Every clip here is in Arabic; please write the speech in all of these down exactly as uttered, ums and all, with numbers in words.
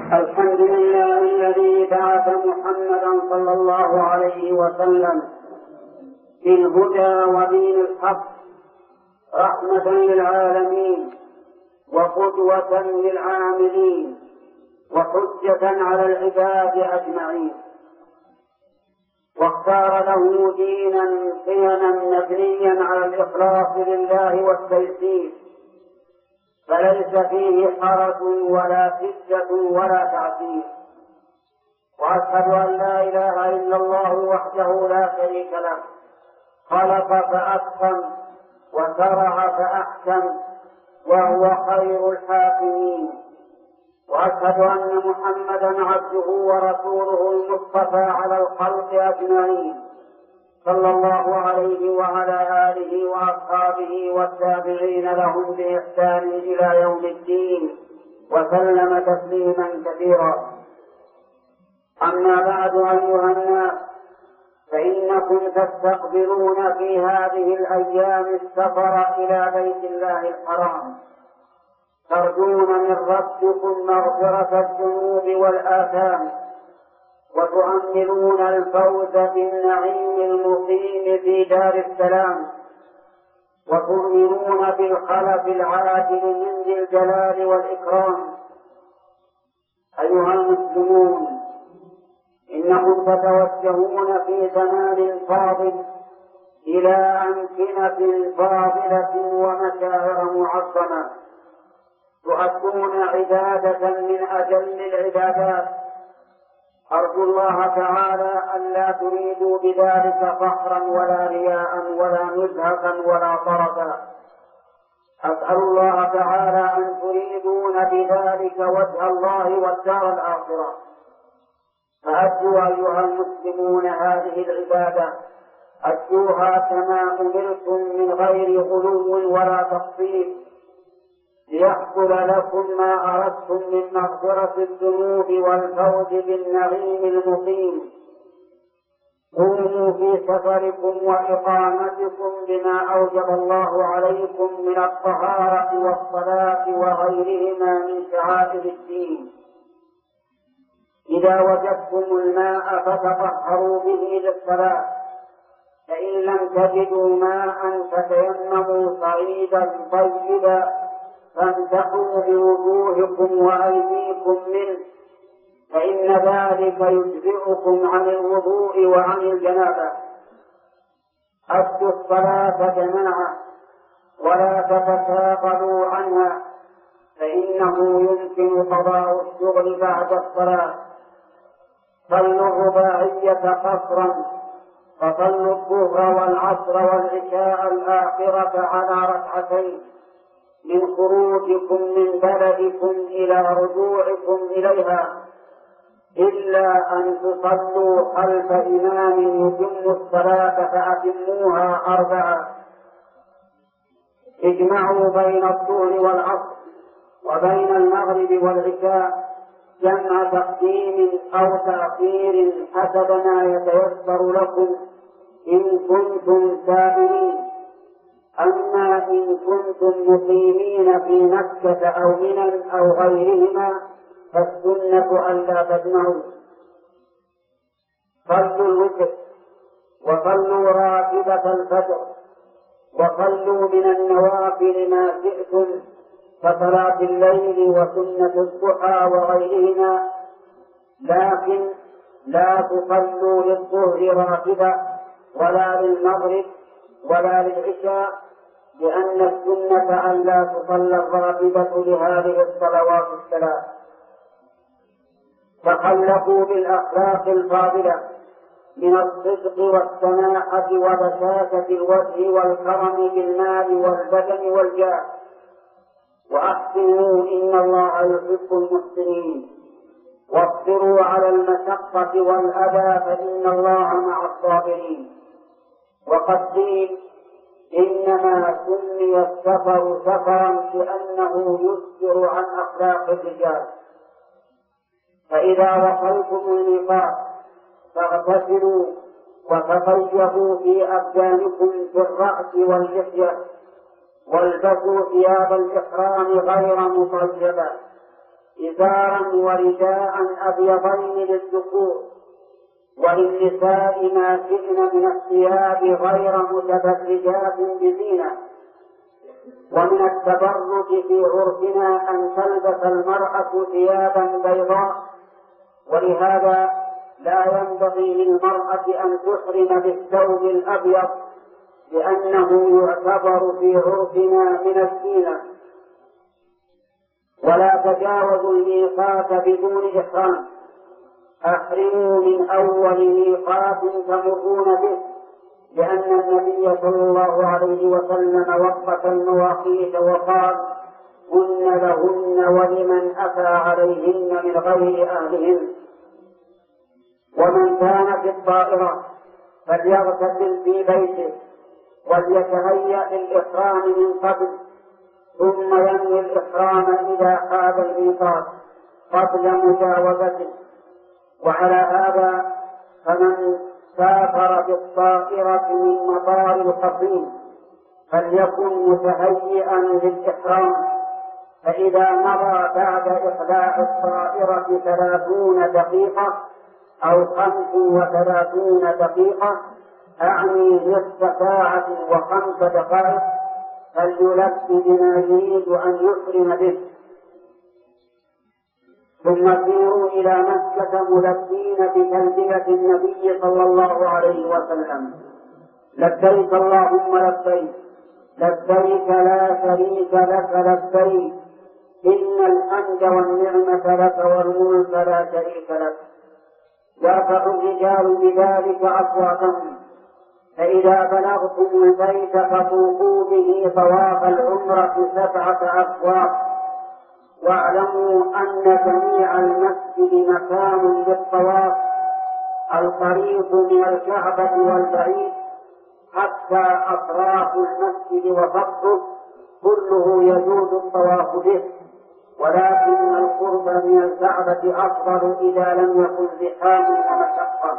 الحمد لله الذي بعث محمدا صلى الله عليه وسلم بالهدى ودين الحق رحمة للعالمين وقدوة للعاملين وحجة على العباد أجمعين، واختار له دينا قيما مبنيا على الإخلاص لله والتيسير، فليس فيه حرج ولا شدة ولا تعسير. وأشهد أن لا إله إلا الله وحده لا شريك له، خلق فأتقن وشرع فأحكم، وهو خير الحاكمين. وأشهد أن محمدا عبده ورسوله المصطفى على الخلق أجمعين، صلى الله عليه وعلى آله وأصحابه والتابعين لهم بإحسان إلى يوم الدين، وسلم تسليما كثيرا. أما بعد أيها الناس، فإنكم تستقبلون في هذه الأيام السفر إلى بيت الله الحرام، ترجون من ربكم مغفرة الذنوب والآثام، وتؤملون الفوز بالنعيم المقيم في دار السلام، وتؤمنون بالخلف العاجل من ذي الجلال والإكرام. أيها المسلمون، إنكم تتوجهون في زمان فاضل إلى أمكنة فاضلة ومشاعر معظمة، تؤدون عبادة من أجل العبادات. أرجو الله تعالى أن لا تريدوا بذلك فخرا ولا رياء ولا نزهة ولا طرفا. أسأل الله تعالى أن تريدون بذلك وجه الله والدار الآخرة. فأدوا أيها المسلمون هذه العبادة، أدوها كما أمرتم من غير غلو ولا تقصير، ليحصل لكم ما أردتم من مغفرة الذنوب والفوز بالنعيم المقيم. قوموا في سفركم وإقامتكم بما أوجب الله عليكم من الطهارة والصلاة وغيرهما من شعائر الدين. إذا وجدتم الماء فتطهروا به للصلاة، فإن لم تجدوا ماء فتيمموا صعيدا طيبا فامسحوا بوجوهكم وأيديكم منه، فإن ذلك يجزئكم عن الوضوء وعن الجنابة. أدوا الصلاة جماعة ولا تتثاقلوا عنها، فإنه يمكن قضاء الشغل بعد الصلاة. صلوا الرباعية قصرا، فصلوا الظهر والعصر والعشاء الآخرة على ركعتين من خروجكم من بلدكم إلى رجوعكم إليها، إلا أن تصلوا خلف إمام يتم الصلاة فأتموها أربعة. اجمعوا بين الظهر والعصر وبين المغرب والعشاء جمع تقديم أو تأخير حسب ما يتيسر لكم إن كنتم سائلين. أما إن كنتم مقيمين في مكة أو منى أو غيرهما فالسنة ألا تجمعوا. صلوا الوتر وصلوا راتبة الفجر وصلوا من النوافل ما شئتم كصلاة الليل وسنة الضحى وغيرهما، لكن لا تصلوا للظهر راتبة ولا للمغرب ولا للعشاء، لأن السنة أن لا تصلى الراتبة لهذه الصلوات الثلاث. تخلقوا بالأخلاق الفاضلة من الصدق والسماحة وبشاشة الوجه والكرم بالمال والبدن والجاه، وأحسنوا إن الله يحب المحسنين، واصبروا على المشقة والأذى فإن الله مع الصابرين. وقد قيل إنما سمي السفر سفرا لأنه يسفر عن أخلاق الرجال. فإذا وصلتم الميقات فاغتسلوا وتطيبوا في أبدانكم في الرأس واللحية، والبسوا ثياب الإحرام غير مطيبة، إزارا ورداء أبيضين للذكور، وللنساء ما شئن من الثياب غير متبرجات بزينة. ومن التبرج في عرفنا أن تلبس المرأة ثيابا بيضاء، ولهذا لا ينبغي للمرأة أن تحرم بالثوب الأبيض، لأنه يعتبر في عرفنا من الزينة. ولا تجاوزوا الميقات بدون إحرام، أحرموا من أول ميقات تمرون به، لأن النبي صلى الله عليه وسلم وقف المواقيت وقال: هن لهن ولمن أتى عليهن من غير أهلهن. ومن كان في الطائرة فليغتسل في بيته وليتهيأ للإحرام من قبل، ثم ينوي الإحرام إذا حاد الميقات قبل مجاوزته. وعلى هذا فمن سافر بالطائرة من مطار القصيم فليكن متهيئا للإحرام، فإذا مضى بعد إقلاع الطائرة ثلاثون دقيقة أو خمس وثلاثون دقيقة، أعني نصف ساعة وخمس دقائق، فليلبي بما يريد أن يحرم به. ثم سيروا إلى مكة ملبين بتلبية النبي صلى الله عليه وسلم: لبيك اللهم لبيك، لبيك لا شريك لك لبيك، إن الحمد والنعمة لك والملك لا شريك لك. يرفع الرجال بذلك أصواتهم، فإذا بلغتم البيت فطوفوا به طواف العمرة سبعة أطواف. واعلموا أن جميع المسجد مكان للطواف، القريب من الكعبة والبعيد حتى أطراف المسجد وسطه كله يجوز الطواف به، ولكن القرب من الكعبة أفضل إذا لم يكن زحام ومشقة.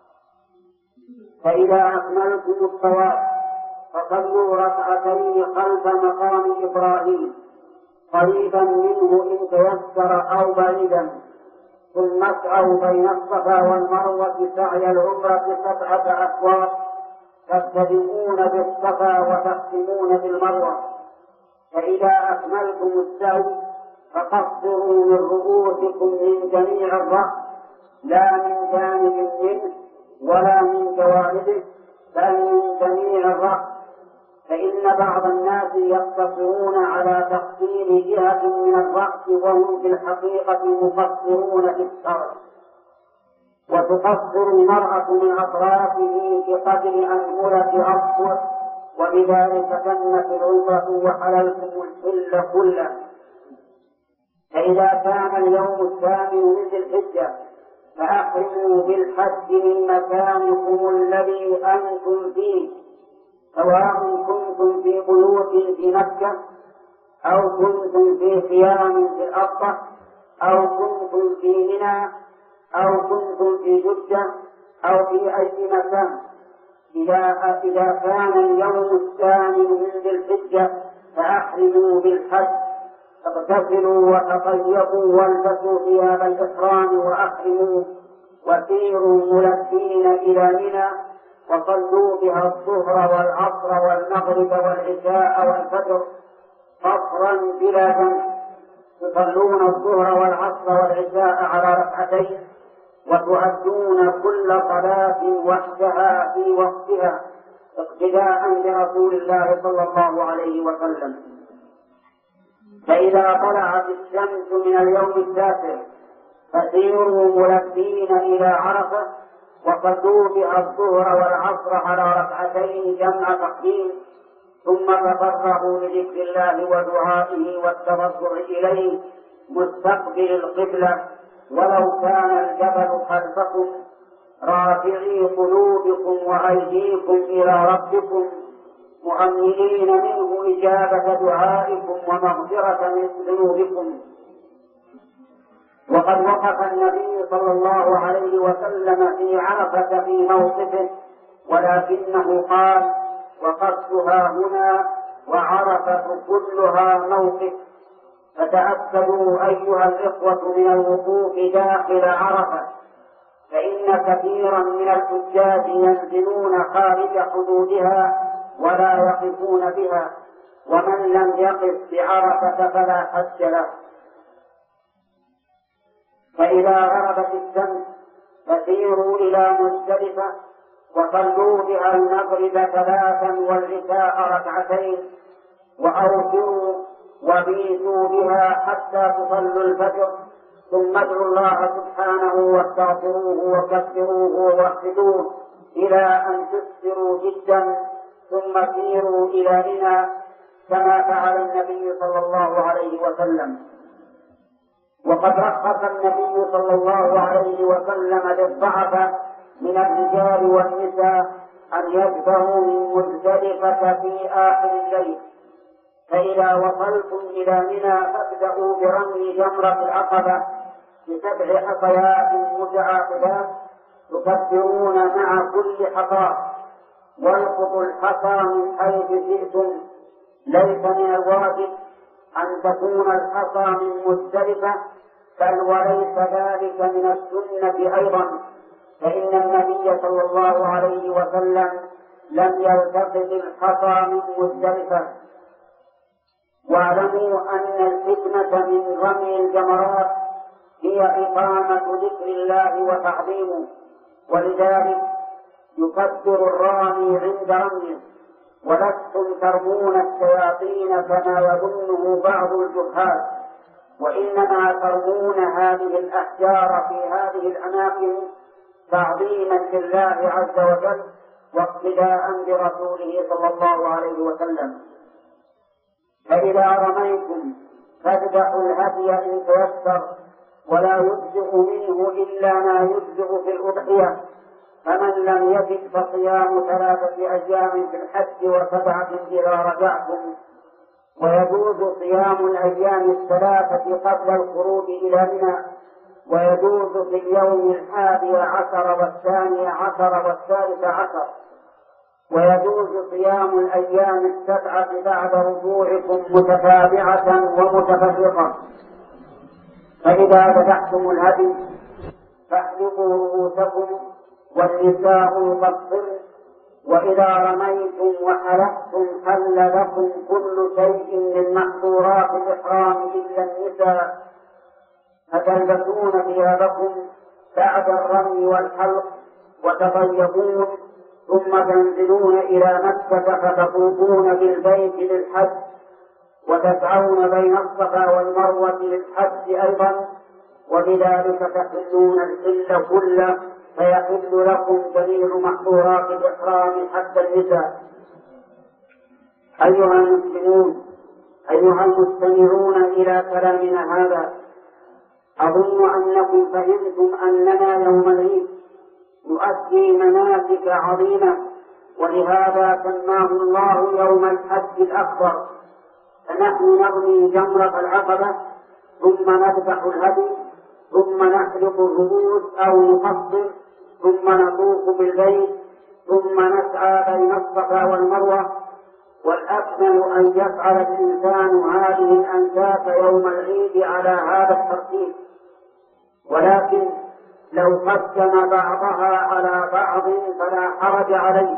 فإذا أكملتم الطواف فصلوا ركعتين خلف مقام إبراهيم قريبا منه إن تيسر أو بعيدا، ثم اسعوا بين الصفا والمروة سعي العمرة سبعة أشواط، تبتدئون بالصفا وتختمون بالمروة. فإذا أكملتم السعي فقصروا من رؤوسكم من جميع الرأس، لا من جانب منه ولا من جوانبه، بل من جميع الرأس، فإن بعض الناس يقتصرون على تقصير جهة من الرأس وهم في الحقيقة مقصرون في الشرع. وتقصر المرأة من أطرافه بقدر أنملة أصفر، وبذلك تمت العمرة وحللتم الحل كله. فإذا كان اليوم الثامن من ذي الحجة فأحرموا بالحج من مكانكم الذي أنتم فيه، سواء كنتم في بيوت في مكة أو كنتم في خيام في الأرض أو كنتم في منى أو كنتم في جدة أو في أي مكان. إذا إذا كان اليوم الثامن من ذي الحجة فأحرموا بالحج، اغتسلوا وتطيبوا والبسوا ثياب الإحرام وأحرموا وسيروا ملبين إلى منى، وصلوا بها الظهر والعصر والمغرب والعشاء والفجر قصرا بلا جمع. تصلون الظهر والعصر والعشاء على ركعتين، وتؤدون كل صلاة وحدها في وقتها اقتداء برسول الله صلى الله عليه وسلم. فإذا طلعت الشمس من اليوم التاسع فسيروا ملبين إلى عرفة، وصلوا بها الظهر والعصر على ركعتين جمع تقديم، ثم تفرغوا لذكر الله ودعائه والتوجه إليه مستقبل القبلة، ولو كان الجبل خلفكم، رافعي قلوبكم وأيديكم إلى ربكم مؤمنين منه إجابة دعائكم ومغفرة من ذنوبكم. وقد وقف النبي صلى الله عليه وسلم في عرفة في موقفه، ولكنه قال: وقفتها هنا وعرفة كلها موقف، فتأكدوا أيها الإخوة من الوقوف داخل عرفة، فإن كثيرا من الحجاج ينزلون خارج حدودها ولا يقفون بها، ومن لم يقف بعرفة فلا حج له. فإذا غربت الشمس فسيروا إلى مزدلفة وصلوا بها المغرب ثلاثا والعشاء ركعتين، وأوتروا وبيتوا بها حتى تصلوا الفجر، ثم ادعوا الله سبحانه واستغفروه وكبروه ووحدوه إلى أن تسفروا جدا، ثم سيروا إلى منى كما فعل النبي صلى الله عليه وسلم. وقد رخص النبي صلى الله عليه وسلم للضعف من الرجال والنساء أن يذبحوا من مزدلفة في آخر الليل، فإذا وصلتم إلى منى فابدأوا برمي جمرة العقبة بسبع حصيات متعاقبات تكبرون مع كل حصى، والقطوا الحصى من حيث شئتم، ليس من الواجب أن تكون الحصى من مزدلفة، بل وليس ذلك من السنة أيضا، فإن النبي صلى الله عليه وسلم لم يلتقط الحصى من مزدلفة. واعلموا أن الحكمة من رمي الجمرات هي إقامة ذكر الله وتعظيمه، ولذلك يكبر الرامي عند رميه، ولستم ترمون الشياطين كما يظنه بعض الجهال، وإنما ترمون هذه الأحجار في هذه الأماكن تعظيما لله عز وجل واقتداء برسوله صلى الله عليه وسلم. فإذا رميتم فاذبحوا الهدي إن تيسر، ولا يجزئ منه إلا ما يجزئ في الأضحية، فمن لم يجد فصيام ثلاثة أيام في الحج وسبعة إذا رجعتم. ويجوز صيام الأيام الثلاثة قبل الخروج إلى منى، ويجوز في اليوم الحادي عشر والثاني عشر والثالث عشر، ويجوز صيام الأيام السبعة بعد رجوعكم متتابعة ومتفرقة. فإذا ذبحتم الهدي فاحلقوا رؤوسكم والنساء يقصرن، وإذا رميتم وحلقتم حل لكم كل شيء من محظورات الإحرام إلا النساء، فتلبسون ثيابكم بعد الرمي والحلق وتطيبون، ثم تنزلون إلى مكة فتطوفون بالبيت للحج، وتسعون بين الصفا والمروة للحج أيضا، وبذلك تحلون الحل كله، فيحل لكم جميع محظورات الإحرام حتى النساء. أيها المسلمون، أيها المستمعون إلى كلامنا هذا، أظن أنكم فهمتم أننا يوم العيد نؤدي مناسك عظيمة، ولهذا سماه الله يوم الحج الأكبر. فنحن نرمي جمرة العقبة، ثم نذبح الهدي، ثم نحلق الرؤوس أو نقصر، ثم نطوف بالبيت، ثم نسعى بين الصفا والمروة. والأكمل أن يفعل الإنسان هذه الأنساك يوم العيد على هذا الترتيب، ولكن لو قدم بعضها على بعض فلا حرج عليه.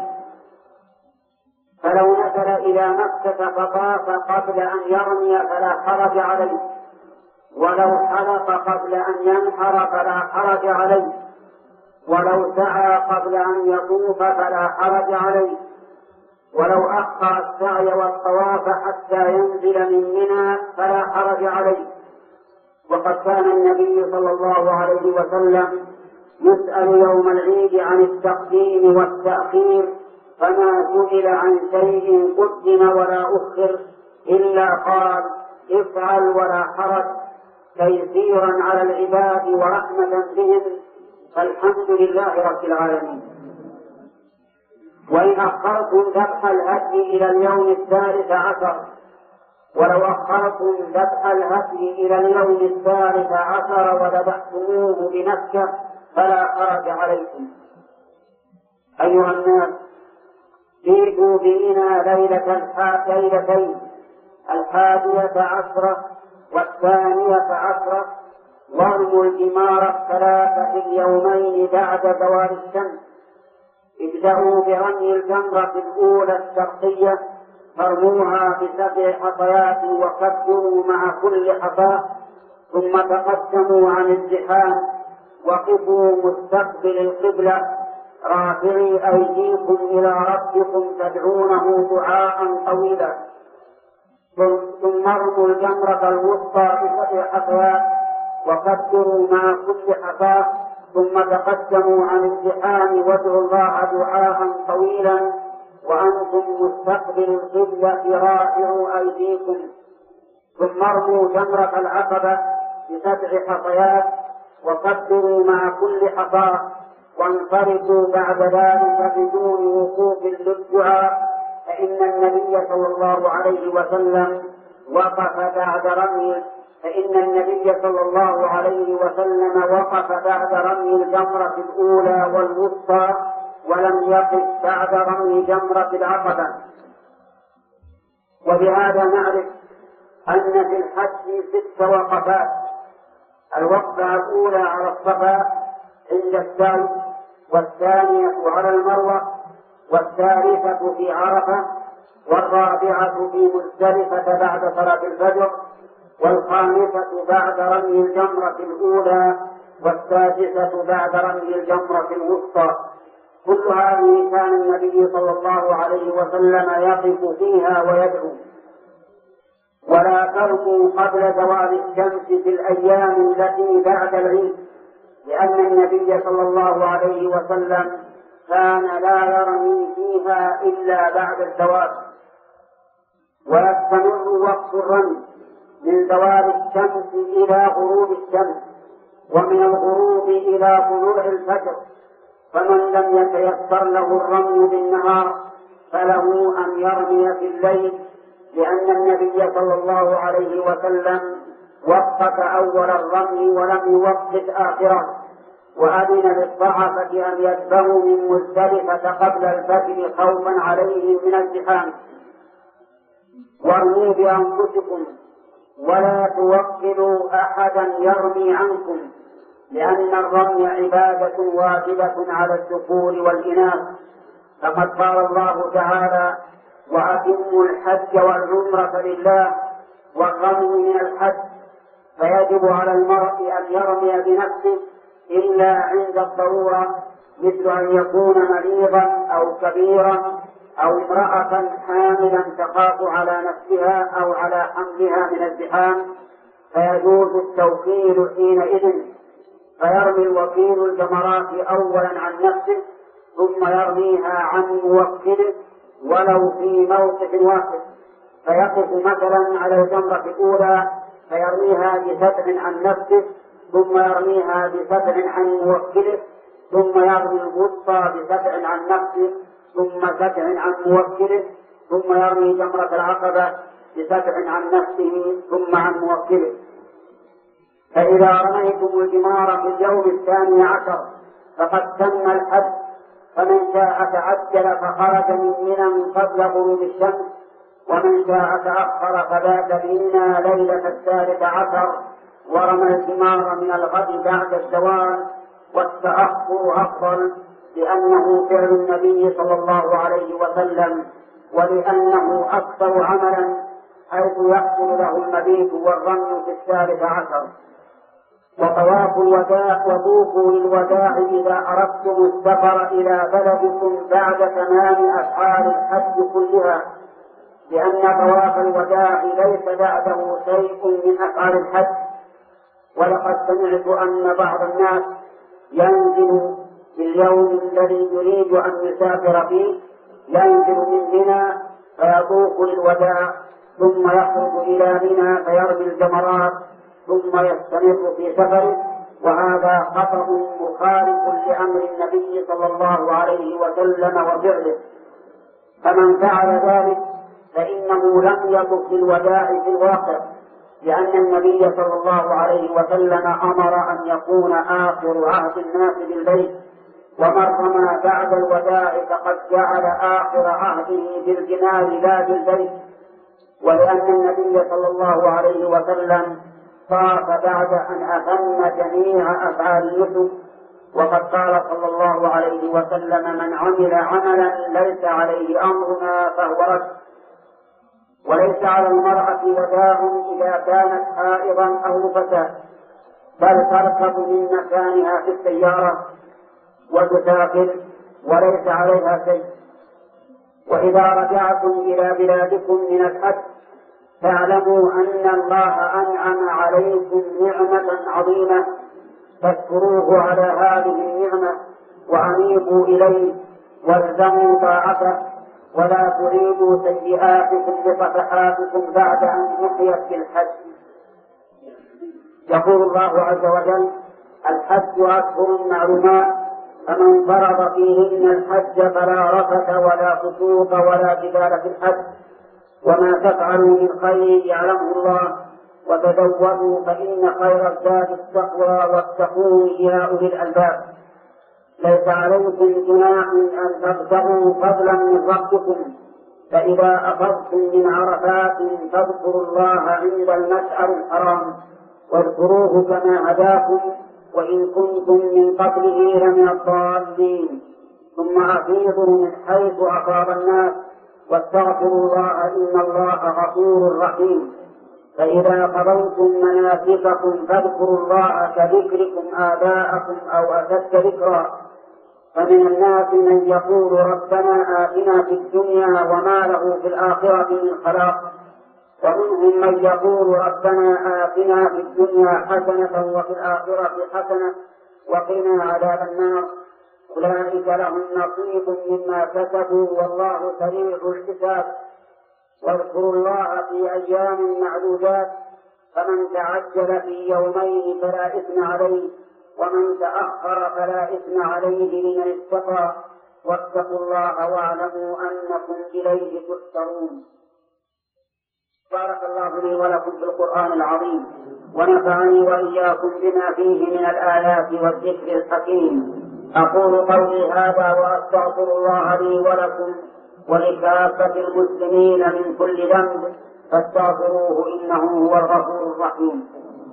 فلو نزل إلى مكة فطاف قبل أن يرمي فلا حرج عليه، ولو حلق قبل أن ينحر فلا حرج عليه، ولو سعى قبل أن يطوف فلا حرج عليه، ولو أخر السعي والطواف حتى ينزل من منى فلا حرج عليه. وقد كان النبي صلى الله عليه وسلم يسأل يوم العيد عن التقديم والتأخير، فما سئل عن شيء قدم ولا أخر إلا قال: افعل ولا حرج، تيسيرا على العباد ورحمة بهم، فالحمد لله رب العالمين. وإن أخرتم ذبح الهدي إلى اليوم الثالث عشر، ولو أخرتم ذبح الهدي إلى اليوم الثالث عشر وذبحتموه بمكة فلا حرج عليكم. أيها الناس، جئتوا بنا ليلة ليلتين الحادية عشرة والثانية عشرة ورموا الجمار الثلاثة في اليومين بعد زوال الشمس. ابدأوا برمي الجمرة الأولى الشرقية فارموها بسبع حصيات وكبروا مع كل حصاة، ثم تقدموا عن الزحام وقفوا مستقبل القبلة رافعي أيديكم إلى ربكم تدعونه دعاء طويلا، ثم ارموا الجمرة الوسطى بسبع حصيات وكبروا مع كل حصاة، ثم تقدموا عن الزحام وادعوا الله دعاء طويلا وأنتم مستقبل القبلة رافعوا أيديكم، ثم ارموا جمرة العقبة بسبع حصيات وكبروا مع كل حصاة وانصرفوا بعد ذلك بدون وقوف للدعاء، فإن النبي صلى الله عليه وسلم وقف بعد رمي فإن النبي صلى الله عليه وسلم وقف بعد رمي الجمرة الأولى والوسطى ولم يقف بعد رمي جمرة العقبة. وبهذا نعرف أن في الحج ست وقفات: الوقفة الأولى على الصفا عند السعي، والثانية على المروة، والثالثة في عرفة، والرابعة في مزدلفة بعد صلاة الفجر، والخامسة بعد رمي الجمرة الأولى، والسادسة بعد رمي الجمرة الوسطى. كل هذه كان النبي صلى الله عليه وسلم يقف فيها ويدعو. ولا ترموا قبل زوال الشمس في الأيام التي بعد العيد، لأن النبي صلى الله عليه وسلم كان لا يرمي فيها إلا بعد الزوال. ويستمر وقت الرمي من زوال الشمس إلى غروب الشمس، ومن الغروب إلى طلوع الفجر، فمن لم يتيسر له الرمي بالنهار فله أن يرمي في الليل، لأن النبي صلى الله عليه وسلم وقف أول الرمي ولم يوقف آخره، وأذن للضعفة أن يذبحوا من مزدلفة قبل الفجر خوفا عليهم من الزحام. وارموا بأنفسكم ولا توكلوا أحدا يرمي عنكم، لأن الرمي عبادة واجبة على الذكور والإناث، فقد قال الله تعالى: وأتموا الحج والعمرة لله، والرمي من الحج، فيجب على المرء أن يرمي بنفسه إلا عند الضرورة، مثل أن يكون مريضا أو كبيرا أو امرأة حاملا تخاف على نفسها أو على حملها من الزحام، فيجوز التوكيل حينئذ، فيرمي الوكيل الجمرات أولا عن نفسه ثم يرميها عن موكله ولو في موقف واحد، فيقف مثلا على الجمرة الأولى فيرميها بسبع عن نفسه ثم يرميها بسبع عن موكله، ثم يرمي الوسطى بسبع عن نفسه ثم سبع عن موكله، ثم يرمي جمرة العقبة بسبع عن نفسه ثم عن موكله. فإذا رميتم الجمار في اليوم الثاني عشر فقد تم الحج، فمن شاء تعجل فخرج من منى قبل غروب الشمس، ومن شاء تأخر فبات بمنى ليلة الثالث عشر ورمى الجمار من الغد بعد الزوال، والتأخر أفضل لأنه فعل النبي صلى الله عليه وسلم، ولأنه أكثر عملا حيث يحصل له المبيت والرمي في الثالث عشر. وطواف الوداع وطوفوا للوداع إذا أردتم السفر إلى بلدكم بعد تمام أفعال الحج كلها، لأن طواف الوداع ليس بعده شيء من أفعال الحج. ولقد سمعت أن بعض الناس ينزل في اليوم الذي يريد أن يسافر فيه، ينزل من منى فيطوف للوداع ثم يخرج إلى منى فيرمي الجمرات ثم يستمر في سفره، وهذا خطأ مخالف لأمر النبي صلى الله عليه وسلم وفعله. فمن فعل ذلك فإنه لم يطف للوداع في الواقع، لأن النبي صلى الله عليه وسلم أمر أن يكون آخر عهد الناس بالبيت، ومن رمى بعد الوداع فقد جعل آخر عهده بالجنان لا بالبيت. ولأن النبي صلى الله عليه وسلم طاف بعد أن أتم جميع أفعال النسك، وقد قال صلى الله عليه وسلم: من عمل عملا ليس عليه أمرنا فهو رد. وليس على المرأة وداع إذا كانت حائضا أو نفسا، بل تركب من مكانها في السيارة وتسافر وليس عليها شيء. وإذا رجعتم إلى بلادكم من الحج فاعلموا أن الله أنعم عليكم نعمة عظيمة، فاشكروه على هذه النعمة وأنيبوا إليه والزموا طاعته، ولا تعيدوا سيئاتكم بصفحاتكم بعد أن نحيت في الحج. يقول الله عز وجل: الحج أشهر معلومات، فمن فرض فيهن الحج فلا رفث ولا فسوق ولا جدال في الحج، وما تفعلوا من خير يعلمه الله، وتزودوا فإن خير الزاد التقوى واتقون يا أولي الألباب. ليس عليكم جناح أن تبتغوا فضلا من ربكم، فإذا أفضتم من عرفات فاذكروا الله عند المشعر الحرام، واذكروه كما هداكم وإن كنتم من قبله لمن الضالين، ثم أفيضوا من حيث أفاض الناس واستغفروا الله إن الله غفور رحيم. فإذا قضيتم مناسككم فاذكروا الله كذكركم آباءكم أو أشد ذكرا. فمن الناس من يقول ربنا آتنا في الدنيا وما له في الآخرة من خلاق، ومنهم من يقول ربنا آتنا في الدنيا حسنة وفي الآخرة حسنة وقنا عذاب النار. أولئك لهم نصيب مما كسبوا والله سريع الحساب. واذكروا الله في أيام معدودات، فمن تعجل في يومين فلا إثم عليه، ومن تأخر فلا إثم عليه لمن اتقى. واتقوا الله واعلموا أنكم إليه تحشرون. بارك الله لي ولكم في القرآن العظيم، ونفعني وإياكم بما فيه من الآيات والذكر الحكيم. أقول قولي هذا وأستغفر الله لي ولكم ولكافة المسلمين من كل ذنب، فاستغفروه إنه هو الغفور الرحيم.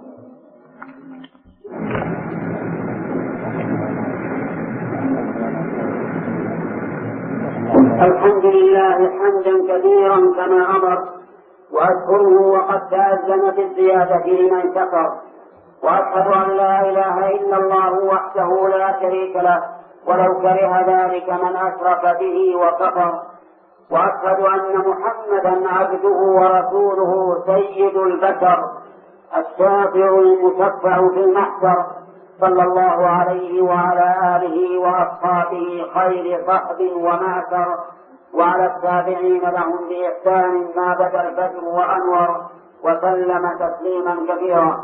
الحمد لله حمدا كثيرا كما أمر، وأشكره وقد تأذن بالزيادة لمن كفر، وأشهد أن لا إله إلا الله وحده لا شريك له ولو كره ذلك من أشرك به وكفر، وأشهد أن محمدا عبده ورسوله سيد البشر الشافع المشفع في المحشر، صلى الله عليه وعلى آله وأصحابه خير صحب ومعشر، وعلى التابعين لهم بإحسان ما بدا الفجر وأنور، وسلم تسليما كثيرا.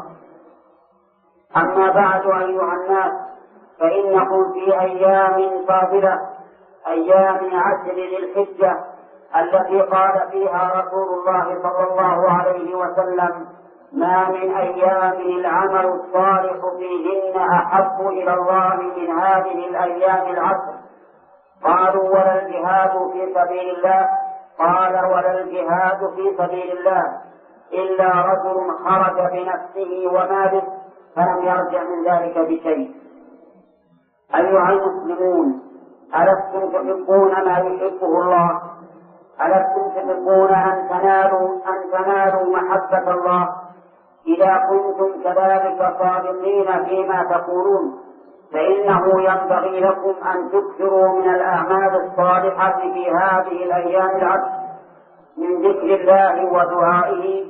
أما بعد أيها الناس، فإنكم في أيام فاضلة، أيام عشر ذي الحجة التي قال فيها رسول الله صلى الله عليه وسلم: ما من أيام العمل الصالح فيهن أحب إلى الله من هذه الأيام العشر. قالوا: ولا الجهاد في سبيل الله؟ قال: ولا الجهاد في سبيل الله إلا رجل خرج بنفسه وماله فلم يرجع من ذلك بشيء. أيها المسلمون، ألستم تحبون ما يحبه الله؟ ألستم تحبون أن تنالوا أن تنالوا محبة الله؟ إذا كنتم كذلك صادقين فيما تقولون، فإنه ينبغي لكم أن تكثروا من الأعمال الصالحة في هذه الأيام العشر، من ذكر الله ودعائه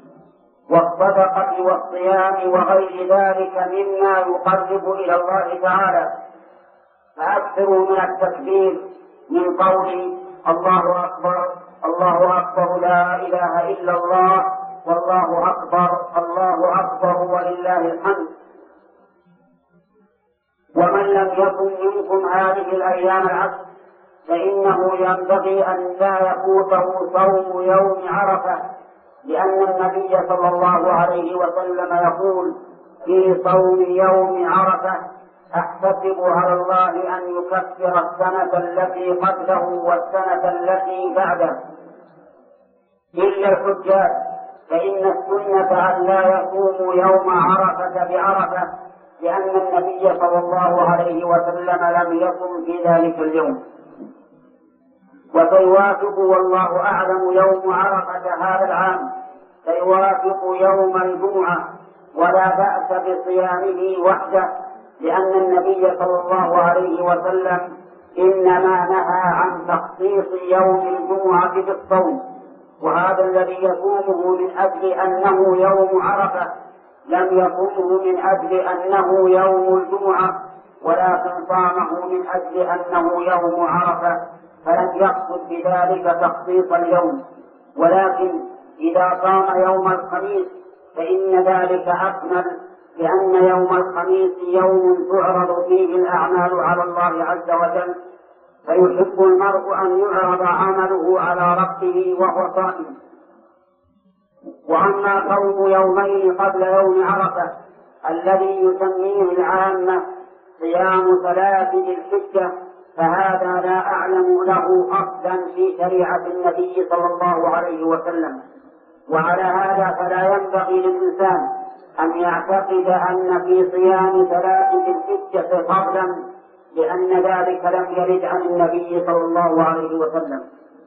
والصدقة والصيام وغير ذلك مما يقرب إلى الله تعالى. فأكثروا من التكبير، من قول الله أكبر الله أكبر لا إله إلا الله والله أكبر الله أكبر ولله الحمد. ومن لم يكن منكم هذه الأيام العشر فإنه ينبغي أن لا يفوته صوم يوم عرفة، لأن النبي صلى الله عليه وسلم يقول في صوم يوم عرفة: أحتسب على الله أن يكفر السنة التي قبله والسنة التي بعده. إلا الحجاج، فإن السنة أن لا يصوموا يوم عرفة بعرفة، لأن النبي صلى الله عليه وسلم لم يصم في ذلك اليوم. وسيوافق والله أعلم يوم عرفة هذا العام سيوافق يوم الجمعة، ولا بأس بصيامه وحده، لأن النبي صلى الله عليه وسلم إنما نهى عن تخصيص يوم الجمعة بالصوم، وهذا الذي يصومه من أجل أنه يوم عرفة لم يصومه من أجل أنه يوم الجمعة، ولكن صامه من أجل أنه يوم عرفة، فلم يقصد بذلك تخصيص اليوم. ولكن إذا صام يوم الخميس فإن ذلك أكمل، لأن يوم الخميس يوم تعرض فيه الأعمال على الله عز وجل، فيحب المرء أن يعرض عمله على ربه وهو صائم. وأما صوم يومين قبل يوم عرفة الذي يسميه العامة صيام ثلاث ذي الحجة، فهذا لا أعلم له أصلا في شريعة النبي صلى الله عليه وسلم. وعلى هذا فلا ينبغي للإنسان أن يعتقد أن في صيام ثلاث ذي الحجة فضلا، لأن ذلك لم يرد عن النبي صلى الله عليه وسلم.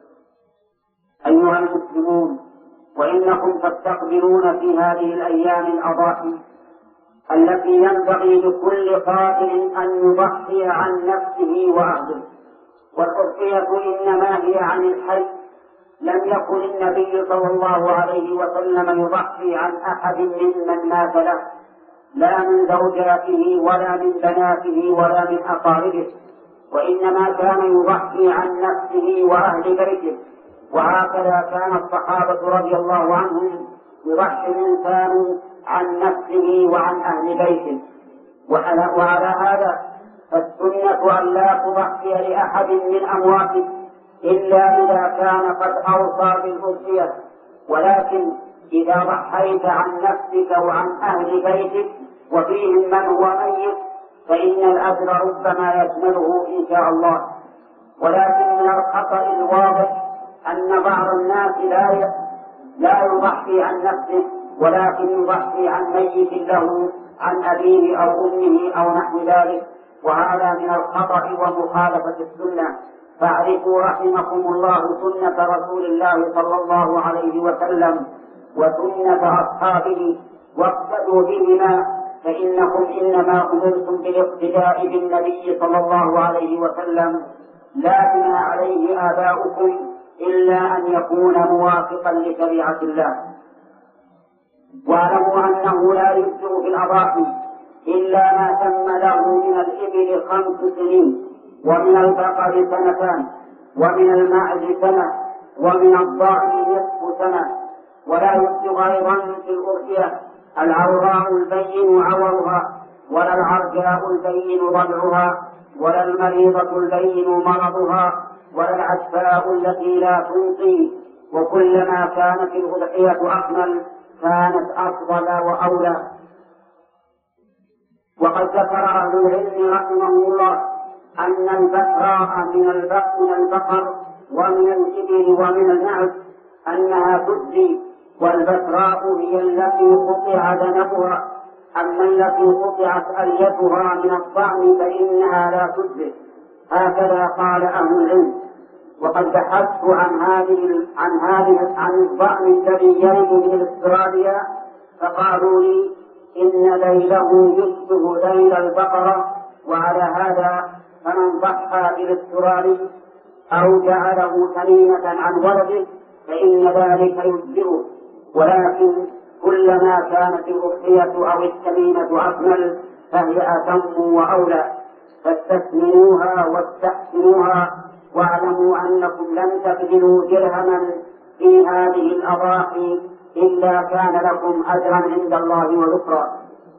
أيها المسلمون، وإنكم تستقبلون في هذه الأيام الأضاحي التي ينبغي لكل قائل أن يضحي عن نفسه وأهله، والأضحية إنما هي عن الحي. لم يكن النبي صلى الله عليه وسلم يضحي عن أحد ممن مات له، لا من زوجاته ولا من بناته ولا من أقاربه، وإنما كان يضحي عن نفسه وأهل بيته. وهكذا كان الصحابة رضي الله عنهم يضحي الإنسان عن نفسه وعن أهل بيته. وعلى هذا فالسنة أن لا تضحي لأحد من أمواتك إلا إذا كان قد أوصى بالأضحية، ولكن إذا ضحيت عن نفسك وعن أهل بيتك وفيهم من هو ميت فإن الأجر ربما يشمله إن شاء الله. ولكن من الخطأ الواضح أن بعض الناس لا لا يضحي عن نفسه، ولكن يضحي عن ميت له، عن أبيه أو أمه أو نحو ذلك، وهذا من الخطأ ومخالفة السنة. فاعرفوا رحمكم الله سنة رسول الله صلى الله عليه وسلم وسنة أصحابه واقتدوا بهما، فإنكم إنما أمرتم بالاقتداء بالنبي صلى الله عليه وسلم لا بما عليه آباؤكم إلا أن يكون موافقا لشريعة الله. واعلموا أنه لا يجزئ في الأضاحي إلا ما تم له من الإبل خمس سنين، ومن البقر سنتان، ومن المعز سنة، ومن الضأن نصف سنة. ولا يجزئ أيضا في الأضحية العوراء البين عورها، ولا العرجاء البين ضلعها، ولا المريضة البين مرضها، ولا العشفاء التي لا تنقي. وكلما كانت الأضحية أكمل كانت أفضل وأولى. وقد ذكر أهل العلم رحمه الله أن البكراء من البقر ومن الإبل ومن المعز أنها تجزي، والبكراء هي التي قطع ذنبها، أما التي قطعت أليتها من الضأن فإنها لا تجزي. هكذا قال أهل العلم. وقد بحثت عن هذه عن هذه عن الضأن الذي يرد من استراليا، فقالوا لي إن ليله يشبه ليل البقرة، وعلى هذا فمن ضحى بالاسترالي أو جعله تميمة عن ولده فإن ذلك يجزئه. ولكن كلما كانت الأضحية أو التميمة أكمل فهي أتم وأولى، فاستثمنوها واستحسنوها، واعلموا أنكم لن تبذلوا درهما في هذه الأضاحي إلا كان لكم أجرا عند الله وذكرا.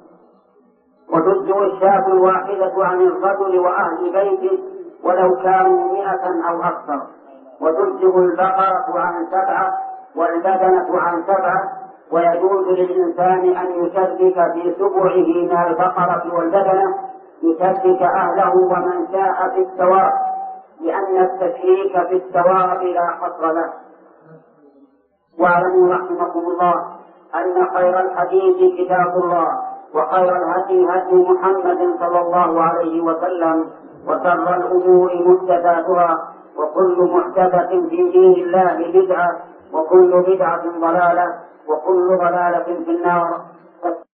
وتجزئ الشاة الواحدة عن الرجل وأهل بيته ولو كانوا مئة أو أكثر، وتجزئ البقرة عن سبعة والبدنة عن سبعة. ويجوز للإنسان أن يشرك في سبعه من البقرة والبدنة، يشرك أهله ومن شاء في الثواب، لأن التشريك في الثواب لا حصر له. واعلموا رحمكم الله أن خير الحديث كتاب الله، وخير الهدي هدي محمد صلى الله عليه وسلم، وشر الأمور محدثاتها، وكل محدثة في دين الله بدعة، وكل بدعة ضلالة، وكل ضلالة في النار.